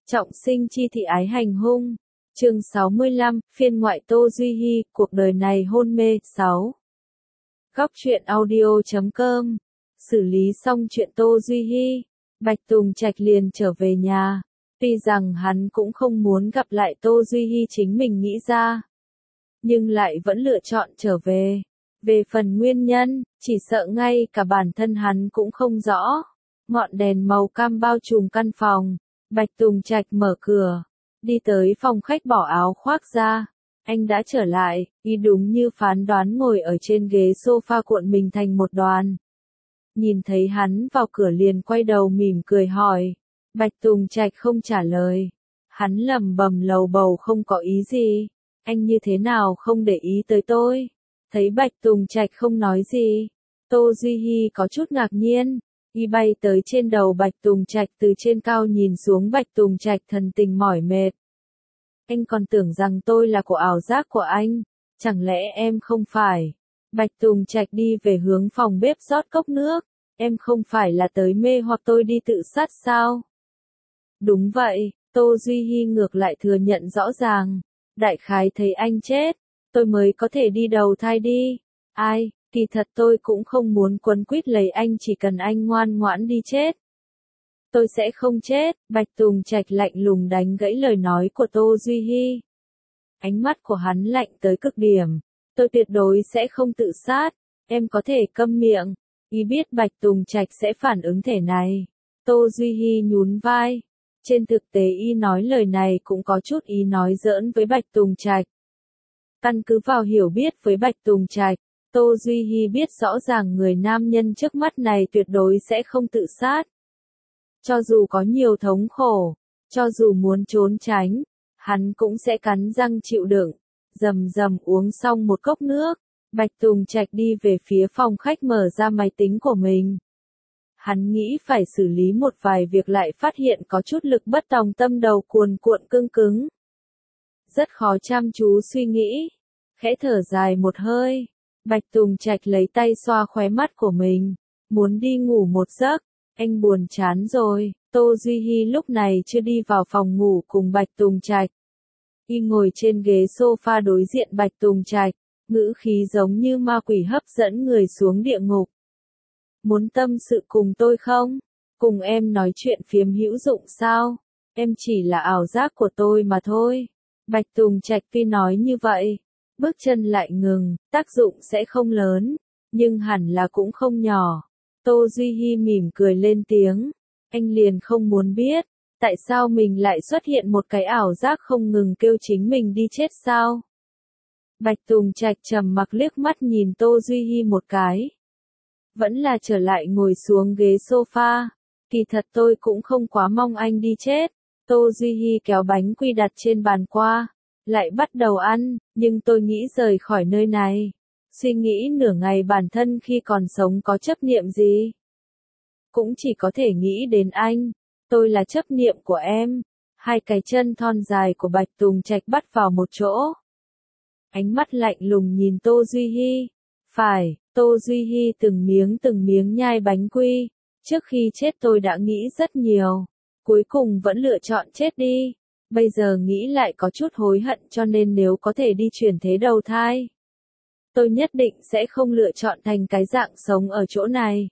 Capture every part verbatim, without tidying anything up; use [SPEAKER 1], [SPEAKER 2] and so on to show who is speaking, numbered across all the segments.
[SPEAKER 1] Trọng sinh chi thị ái hành hung. Chương sáu mươi lăm, phiên ngoại Tô Duy Hi, cuộc đời này hôn mê. sáu. Góc truyện audio chấm com. Xử lý xong chuyện Tô Duy Hi, Bạch Tùng Trạch liền trở về nhà. Tuy rằng hắn cũng không muốn gặp lại Tô Duy Hi chính mình nghĩ ra, nhưng lại vẫn lựa chọn trở về. Về phần nguyên nhân, chỉ sợ ngay cả bản thân hắn cũng không rõ. Ngọn đèn màu cam bao trùm căn phòng. Bạch Tùng Trạch mở cửa, đi tới phòng khách bỏ áo khoác ra. Anh đã trở lại, y đúng như phán đoán ngồi ở trên ghế sofa cuộn mình thành một đoàn. Nhìn thấy hắn vào cửa liền quay đầu mỉm cười hỏi. Bạch Tùng Trạch không trả lời. Hắn lẩm bẩm lầu bầu không có ý gì. Anh như thế nào không để ý tới tôi? Thấy Bạch Tùng Trạch không nói gì, Tô Duy Hi có chút ngạc nhiên. Y bay tới trên đầu Bạch Tùng Trạch, từ trên cao nhìn xuống Bạch Tùng Trạch thần tình mỏi mệt. Anh còn tưởng rằng tôi là của ảo giác của anh, chẳng lẽ em không phải? Bạch Tùng Trạch đi về hướng phòng bếp rót cốc nước. Em không phải là tới mê hoặc tôi đi tự sát sao? Đúng vậy, Tô Duy Hi ngược lại thừa nhận rõ ràng. Đại khái thấy anh chết, tôi mới có thể đi đầu thai đi. Ai, kỳ thật tôi cũng không muốn quấn quýt lấy anh, chỉ cần anh ngoan ngoãn đi chết. Tôi sẽ không chết. Bạch Tùng Trạch lạnh lùng đánh gãy lời nói của Tô Duy Hi. Ánh mắt của hắn lạnh tới cực điểm. Tôi tuyệt đối sẽ không tự sát, em có thể câm miệng. Y biết Bạch Tùng Trạch sẽ phản ứng thể này. Tô Duy Hi nhún vai. Trên thực tế y nói lời này cũng có chút ý nói giỡn với Bạch Tùng Trạch. Căn cứ vào hiểu biết với Bạch Tùng Trạch, Tô Duy Hi biết rõ ràng người nam nhân trước mắt này tuyệt đối sẽ không tự sát. Cho dù có nhiều thống khổ, cho dù muốn trốn tránh, hắn cũng sẽ cắn răng chịu đựng. Rầm rầm uống xong một cốc nước, Bạch Tùng Trạch đi về phía phòng khách mở ra máy tính của mình. Hắn nghĩ phải xử lý một vài việc lại phát hiện có chút lực bất tòng tâm, đầu cuồn cuộn cứng cứng. Rất khó chăm chú suy nghĩ. Khẽ thở dài một hơi, Bạch Tùng Trạch lấy tay xoa khóe mắt của mình. Muốn đi ngủ một giấc, anh buồn chán rồi. Tô Duy Hi lúc này chưa đi vào phòng ngủ cùng Bạch Tùng Trạch. Y ngồi trên ghế sofa đối diện Bạch Tùng Trạch, ngữ khí giống như ma quỷ hấp dẫn người xuống địa ngục. Muốn tâm sự cùng tôi không? Cùng em nói chuyện phiếm hữu dụng sao? Em chỉ là ảo giác của tôi mà thôi. Bạch Tùng Trạch tuy nói như vậy, bước chân lại ngừng, tác dụng sẽ không lớn, nhưng hẳn là cũng không nhỏ. Tô Duy Hi mỉm cười lên tiếng. Anh liền không muốn biết, tại sao mình lại xuất hiện một cái ảo giác không ngừng kêu chính mình đi chết sao? Bạch Tùng Trạch trầm mặc liếc mắt nhìn Tô Duy Hi một cái. Vẫn là trở lại ngồi xuống ghế sofa. Kỳ thật tôi cũng không quá mong anh đi chết. Tô Duy Hi kéo bánh quy đặt trên bàn qua, lại bắt đầu ăn, nhưng tôi nghĩ rời khỏi nơi này. Suy nghĩ nửa ngày bản thân khi còn sống có chấp niệm gì? Cũng chỉ có thể nghĩ đến anh. Tôi là chấp niệm của em. Hai cái chân thon dài của Bạch Tùng Trạch bắt vào một chỗ. Ánh mắt lạnh lùng nhìn Tô Duy Hi. Phải, Tô Duy Hi từng miếng từng miếng nhai bánh quy. Trước khi chết tôi đã nghĩ rất nhiều. Cuối cùng vẫn lựa chọn chết đi. Bây giờ nghĩ lại có chút hối hận, cho nên nếu có thể đi chuyển thế đầu thai, tôi nhất định sẽ không lựa chọn thành cái dạng sống ở chỗ này.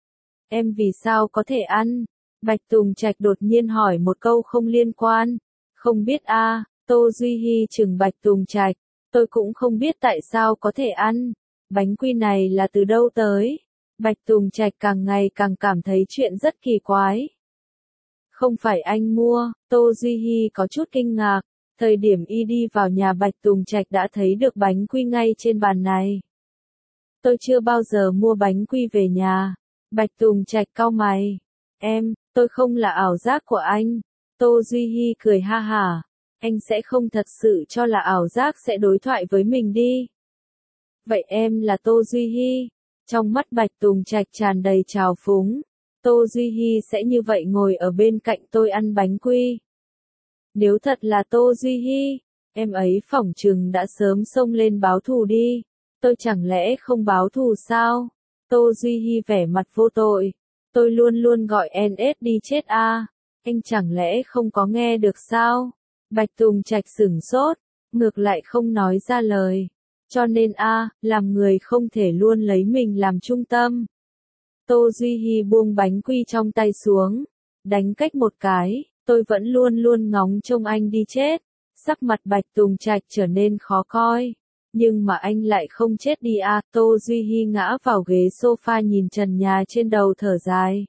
[SPEAKER 1] Em vì sao có thể ăn? Bạch Tùng Trạch đột nhiên hỏi một câu không liên quan. Không biết a. À, Tô Duy Hi chừng Bạch Tùng Trạch. Tôi cũng không biết tại sao có thể ăn. Bánh quy này là từ đâu tới? Bạch Tùng Trạch càng ngày càng cảm thấy chuyện rất kỳ quái. Không phải anh mua. Tô Duy Hi có chút kinh ngạc. Thời điểm y đi vào nhà Bạch Tùng Trạch đã thấy được bánh quy ngay trên bàn này. Tôi chưa bao giờ mua bánh quy về nhà. Bạch Tùng Trạch cau mày. Em, tôi không là ảo giác của anh. Tô Duy Hi cười ha hả. Anh sẽ không thật sự cho là ảo giác sẽ đối thoại với mình đi. Vậy em là Tô Duy Hi. Trong mắt Bạch Tùng Trạch tràn đầy trào phúng. Tô Duy Hi sẽ như vậy ngồi ở bên cạnh tôi ăn bánh quy. Nếu thật là Tô Duy Hi, em ấy phỏng chừng đã sớm xông lên báo thù đi. Tôi chẳng lẽ không báo thù sao? Tô Duy Hi vẻ mặt vô tội. Tôi luôn luôn gọi en ét đi chết a. Anh chẳng lẽ không có nghe được sao? Bạch Tùng Trạch sửng sốt, ngược lại không nói ra lời. Cho nên a, làm người không thể luôn lấy mình làm trung tâm. Tô Duy Hi buông bánh quy trong tay xuống, đánh cách một cái, tôi vẫn luôn luôn ngóng trông anh đi chết. Sắc mặt Bạch Tùng Trạch trở nên khó coi. Nhưng mà anh lại không chết đi à, Tô Duy Hi ngã vào ghế sofa nhìn trần nhà trên đầu thở dài.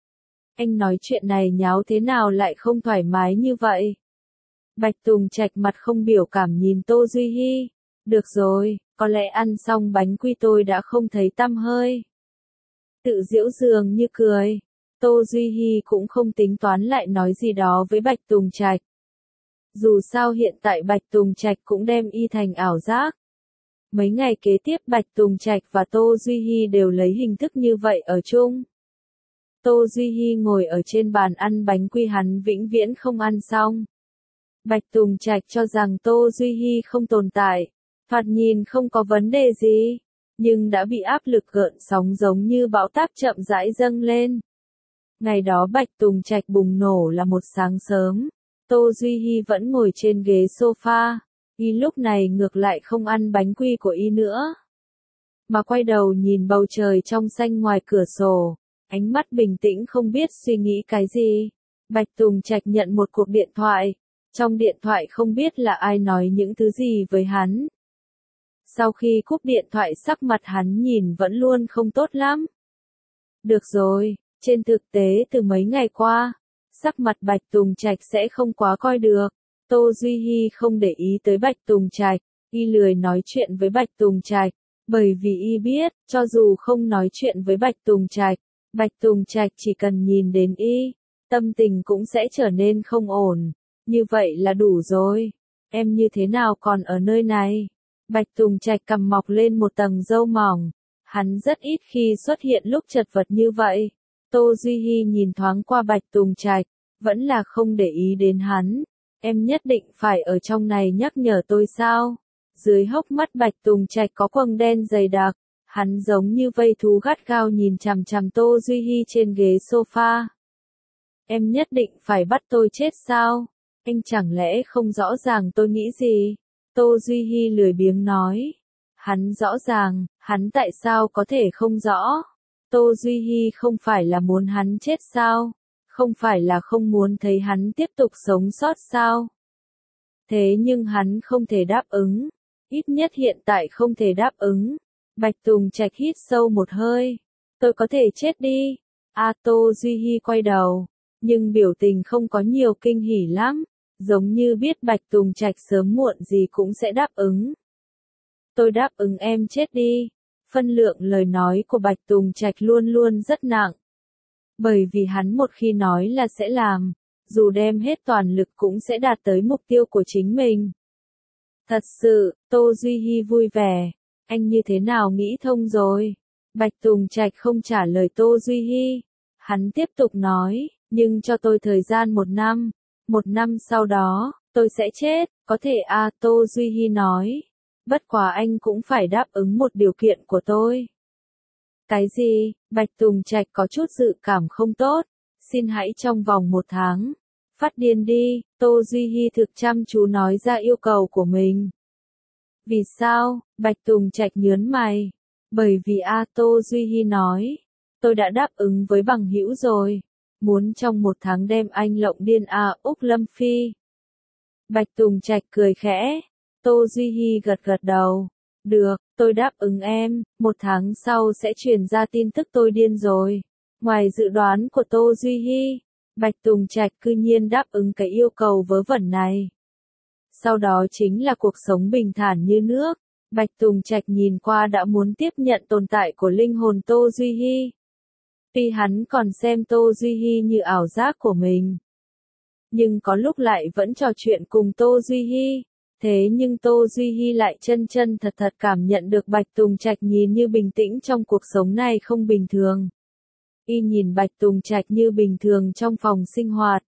[SPEAKER 1] Anh nói chuyện này nháo thế nào lại không thoải mái như vậy? Bạch Tùng Trạch mặt không biểu cảm nhìn Tô Duy Hi. Được rồi, có lẽ ăn xong bánh quy tôi đã không thấy tăm hơi. Tự giễu dường như cười. Tô Duy Hi cũng không tính toán lại nói gì đó với Bạch Tùng Trạch. Dù sao hiện tại Bạch Tùng Trạch cũng đem y thành ảo giác. Mấy ngày kế tiếp Bạch Tùng Trạch và Tô Duy Hi đều lấy hình thức như vậy ở chung. Tô Duy Hi ngồi ở trên bàn ăn bánh quy hắn vĩnh viễn không ăn xong. Bạch Tùng Trạch cho rằng Tô Duy Hi không tồn tại, thoạt nhìn không có vấn đề gì, nhưng đã bị áp lực gợn sóng giống như bão táp chậm rãi dâng lên. Ngày đó Bạch Tùng Trạch bùng nổ là một sáng sớm, Tô Duy Hi vẫn ngồi trên ghế sofa, y lúc này ngược lại không ăn bánh quy của y nữa, mà quay đầu nhìn bầu trời trong xanh ngoài cửa sổ, ánh mắt bình tĩnh không biết suy nghĩ cái gì. Bạch Tùng Trạch nhận một cuộc điện thoại, trong điện thoại không biết là ai nói những thứ gì với hắn. Sau khi cúp điện thoại sắc mặt hắn nhìn vẫn luôn không tốt lắm. Được rồi, trên thực tế từ mấy ngày qua, sắc mặt Bạch Tùng Trạch sẽ không quá coi được. Tô Duy Hi không để ý tới Bạch Tùng Trạch, y lười nói chuyện với Bạch Tùng Trạch, bởi vì y biết, cho dù không nói chuyện với Bạch Tùng Trạch, Bạch Tùng Trạch chỉ cần nhìn đến y, tâm tình cũng sẽ trở nên không ổn. Như vậy là đủ rồi. Em như thế nào còn ở nơi này? Bạch Tùng Trạch cằm mọc lên một tầng râu mỏng. Hắn rất ít khi xuất hiện lúc chật vật như vậy. Tô Duy Hi nhìn thoáng qua Bạch Tùng Trạch, vẫn là không để ý đến hắn. Em nhất định phải ở trong này nhắc nhở tôi sao? Dưới hốc mắt Bạch Tùng Trạch có quầng đen dày đặc. Hắn giống như vây thú gắt gao nhìn chằm chằm Tô Duy Hi trên ghế sofa. Em nhất định phải bắt tôi chết sao? Anh chẳng lẽ không rõ ràng tôi nghĩ gì? Tô Duy Hi lười biếng nói. Hắn rõ ràng, hắn tại sao có thể không rõ? Tô Duy Hi không phải là muốn hắn chết sao? Không phải là không muốn thấy hắn tiếp tục sống sót sao? Thế nhưng hắn không thể đáp ứng. Ít nhất hiện tại không thể đáp ứng. Bạch Tùng Trạch hít sâu một hơi. Tôi có thể chết đi. A Tô Duy Hi quay đầu. Nhưng biểu tình không có nhiều kinh hỉ lắm. Giống như biết Bạch Tùng Trạch sớm muộn gì cũng sẽ đáp ứng. Tôi đáp ứng em chết đi. Phân lượng lời nói của Bạch Tùng Trạch luôn luôn rất nặng. Bởi vì hắn một khi nói là sẽ làm, dù đem hết toàn lực cũng sẽ đạt tới mục tiêu của chính mình. Thật sự, Tô Duy Hi vui vẻ. Anh như thế nào nghĩ thông rồi? Bạch Tùng Trạch không trả lời Tô Duy Hi. Hắn tiếp tục nói, nhưng cho tôi thời gian một năm. Một năm sau đó, tôi sẽ chết, có thể à, Tô Duy Hi nói. Bất quá anh cũng phải đáp ứng một điều kiện của tôi. Cái gì? Bạch Tùng Trạch có chút dự cảm không tốt. Xin hãy trong vòng một tháng. Phát điên đi, Tô Duy Hi thực chăm chú nói ra yêu cầu của mình. Vì sao? Bạch Tùng Trạch nhớn mày. Bởi vì A Tô Duy Hi nói. Tôi đã đáp ứng với bằng hữu rồi. Muốn trong một tháng đem anh lộng điên A Úc Lâm Phi. Bạch Tùng Trạch cười khẽ. Tô Duy Hi gật gật đầu. Được, tôi đáp ứng em, một tháng sau sẽ truyền ra tin tức tôi điên rồi. Ngoài dự đoán của Tô Duy Hi, Bạch Tùng Trạch cư nhiên đáp ứng cái yêu cầu vớ vẩn này. Sau đó chính là cuộc sống bình thản như nước. Bạch Tùng Trạch nhìn qua đã muốn tiếp nhận tồn tại của linh hồn Tô Duy Hi. Tuy hắn còn xem Tô Duy Hi như ảo giác của mình, nhưng có lúc lại vẫn trò chuyện cùng Tô Duy Hi. Thế nhưng Tô Duy Hi lại chân chân thật thật cảm nhận được Bạch Tùng Trạch nhìn như bình tĩnh trong cuộc sống này không bình thường. Y nhìn Bạch Tùng Trạch như bình thường trong phòng sinh hoạt.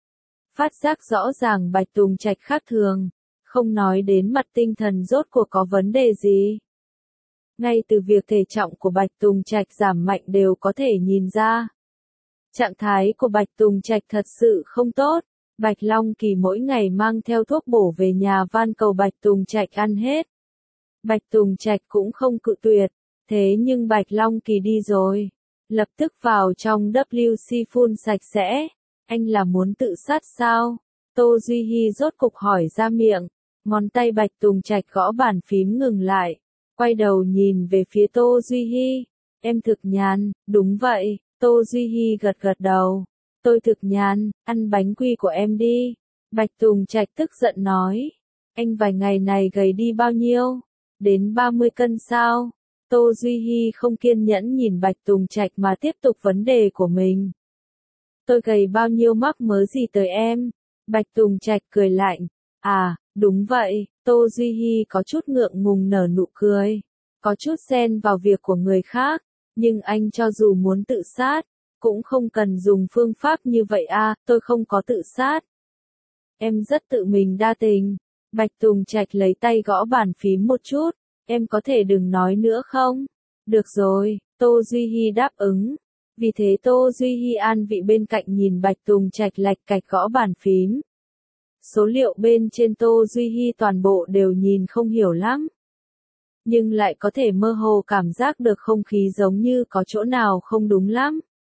[SPEAKER 1] Phát giác rõ ràng Bạch Tùng Trạch khác thường, không nói đến mặt tinh thần rốt cuộc có vấn đề gì. Ngay từ việc thể trọng của Bạch Tùng Trạch giảm mạnh đều có thể nhìn ra. Trạng thái của Bạch Tùng Trạch thật sự không tốt. Bạch Long Kỳ mỗi ngày mang theo thuốc bổ về nhà van cầu Bạch Tùng Trạch ăn hết. Bạch Tùng Trạch cũng không cự tuyệt, thế nhưng Bạch Long Kỳ đi rồi. Lập tức vào trong vê xê phun sạch sẽ. Anh là muốn tự sát sao? Tô Duy Hi rốt cục hỏi ra miệng. Ngón tay Bạch Tùng Trạch gõ bàn phím ngừng lại. Quay đầu nhìn về phía Tô Duy Hi. Em thực nhàn, đúng vậy. Tô Duy Hi gật gật đầu. Tôi thực nhàn, ăn bánh quy của em đi. Bạch Tùng Trạch tức giận nói. Anh vài ngày này gầy đi bao nhiêu? Đến ba mươi cân sao? Tô Duy Hi không kiên nhẫn nhìn Bạch Tùng Trạch mà tiếp tục vấn đề của mình. Tôi gầy bao nhiêu mắc mớ gì tới em? Bạch Tùng Trạch cười lạnh. À, đúng vậy. Tô Duy Hi có chút ngượng ngùng nở nụ cười. Có chút xen vào việc của người khác. Nhưng anh cho dù muốn tự sát, cũng không cần dùng phương pháp như vậy à, tôi không có tự sát. Em rất tự mình đa tình. Bạch Tùng Trạch lấy tay gõ bàn phím một chút. Em có thể đừng nói nữa không? Được rồi, Tô Duy Hi đáp ứng. Vì thế Tô Duy Hi an vị bên cạnh nhìn Bạch Tùng Trạch lạch cạch gõ bàn phím. Số liệu bên trên Tô Duy Hi toàn bộ đều nhìn không hiểu lắm. Nhưng lại có thể mơ hồ cảm giác được không khí giống như có chỗ nào không đúng lắm.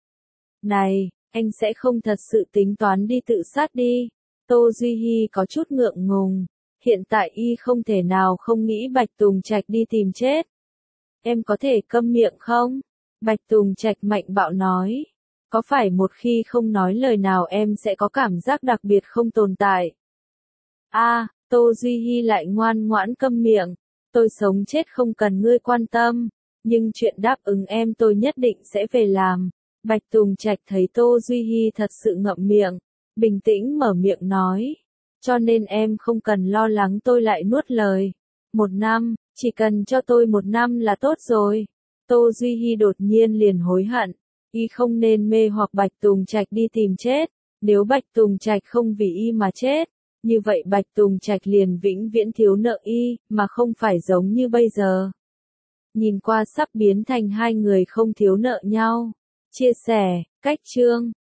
[SPEAKER 1] Này, anh sẽ không thật sự tính toán đi tự sát đi. Tô Duy Hi có chút ngượng ngùng. Hiện tại y không thể nào không nghĩ Bạch Tùng Trạch đi tìm chết. Em có thể câm miệng không? Bạch Tùng Trạch mạnh bạo nói. Có phải một khi không nói lời nào em sẽ có cảm giác đặc biệt không tồn tại? À, Tô Duy Hi lại ngoan ngoãn câm miệng. Tôi sống chết không cần ngươi quan tâm. Nhưng chuyện đáp ứng em tôi nhất định sẽ về làm. Bạch Tùng Trạch thấy Tô Duy Hi thật sự ngậm miệng. Bình tĩnh mở miệng nói. Cho nên em không cần lo lắng tôi lại nuốt lời. Một năm, chỉ cần cho tôi một năm là tốt rồi. Tô Duy Hi đột nhiên liền hối hận. Y không nên mê hoặc Bạch Tùng Trạch đi tìm chết. Nếu Bạch Tùng Trạch không vì y mà chết, như vậy Bạch Tùng Trạch liền vĩnh viễn thiếu nợ y, mà không phải giống như bây giờ. Nhìn qua sắp biến thành hai người không thiếu nợ nhau. Chia sẻ, cách chương.